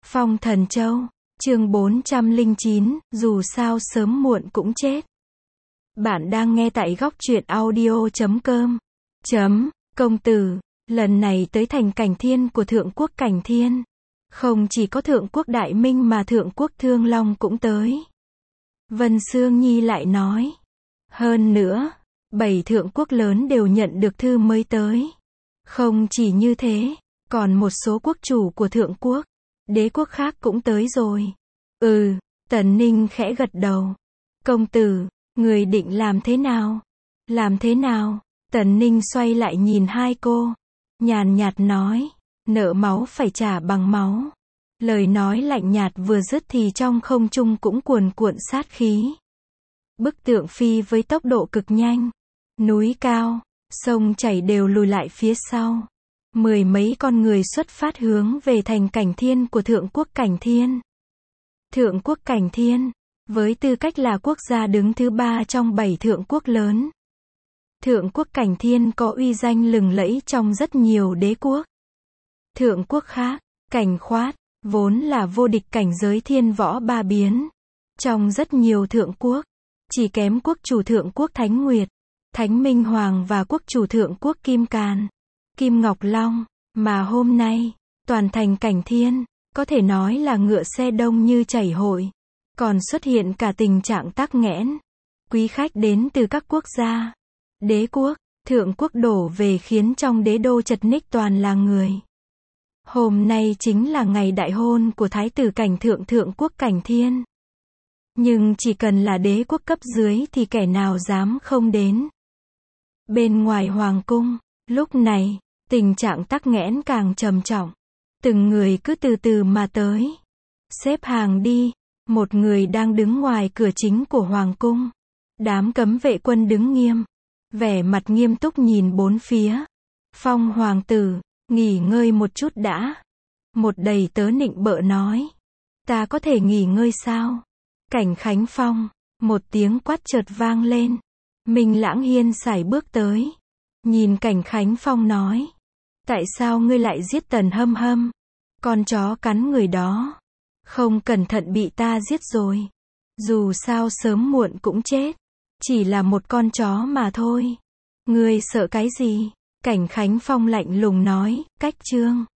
Phong Thần Châu, chương 409, dù sao sớm muộn cũng chết. Bạn đang nghe tại góc truyện audio.com. Công tử, lần này tới thành Cảnh Thiên của Thượng Quốc Cảnh Thiên. Không chỉ có Thượng Quốc Đại Minh mà Thượng Quốc Thương Long cũng tới. Vân Sương Nhi lại nói. Hơn nữa, 7 thượng quốc lớn đều nhận được thư mới tới. Không chỉ như thế, còn một số quốc chủ của Thượng Quốc, đế quốc khác cũng tới rồi. Tần Ninh khẽ gật đầu. Công tử, người định làm thế nào? Làm thế nào? Tần Ninh xoay lại nhìn hai cô. Nhàn nhạt nói, nợ máu phải trả bằng máu. Lời nói lạnh nhạt vừa dứt thì trong không trung cũng cuồn cuộn sát khí. Bức tượng phi với tốc độ cực nhanh. Núi cao, sông chảy đều lùi lại phía sau. 10 mấy con người xuất phát hướng về thành Cảnh Thiên của Thượng Quốc Cảnh Thiên. Thượng Quốc Cảnh Thiên, với tư cách là quốc gia đứng thứ 3 trong 7 thượng quốc lớn. Thượng Quốc Cảnh Thiên có uy danh lừng lẫy trong rất nhiều đế quốc. Thượng quốc khác, Cảnh Khoát, vốn là vô địch cảnh giới thiên võ ba biến. Trong rất nhiều thượng quốc, chỉ kém quốc chủ Thượng Quốc Thánh Nguyệt, Thánh Minh Hoàng và quốc chủ Thượng Quốc Kim Càn, Kim Ngọc Long, mà hôm nay, toàn thành Cảnh Thiên, có thể nói là ngựa xe đông như chảy hội, còn xuất hiện cả tình trạng tắc nghẽn. Quý khách đến từ các quốc gia, đế quốc, thượng quốc đổ về khiến trong đế đô chật ních toàn là người. Hôm nay chính là ngày đại hôn của Thái tử Cảnh Thượng Thượng Quốc Cảnh Thiên. Nhưng chỉ cần là đế quốc cấp dưới thì kẻ nào dám không đến. Bên ngoài hoàng cung, lúc này, tình trạng tắc nghẽn càng trầm trọng. Từng người cứ từ từ mà tới. Xếp hàng đi. Một người đang đứng ngoài cửa chính của hoàng cung. Đám cấm vệ quân đứng nghiêm, vẻ mặt nghiêm túc nhìn bốn phía. Phong hoàng tử, nghỉ ngơi một chút đã. Một đầy tớ nịnh bợ nói. Ta có thể nghỉ ngơi sao? Cảnh Khánh Phong, một tiếng quát chợt vang lên. Minh Lãng Hiên sải bước tới. Nhìn Cảnh Khánh Phong nói. Tại sao ngươi lại giết Tần Hâm Hâm? Con chó cắn người đó. Không cẩn thận bị ta giết rồi. Dù sao sớm muộn cũng chết. Chỉ là một con chó mà thôi. Ngươi sợ cái gì? Cảnh Khánh Phong lạnh lùng nói, cách chương.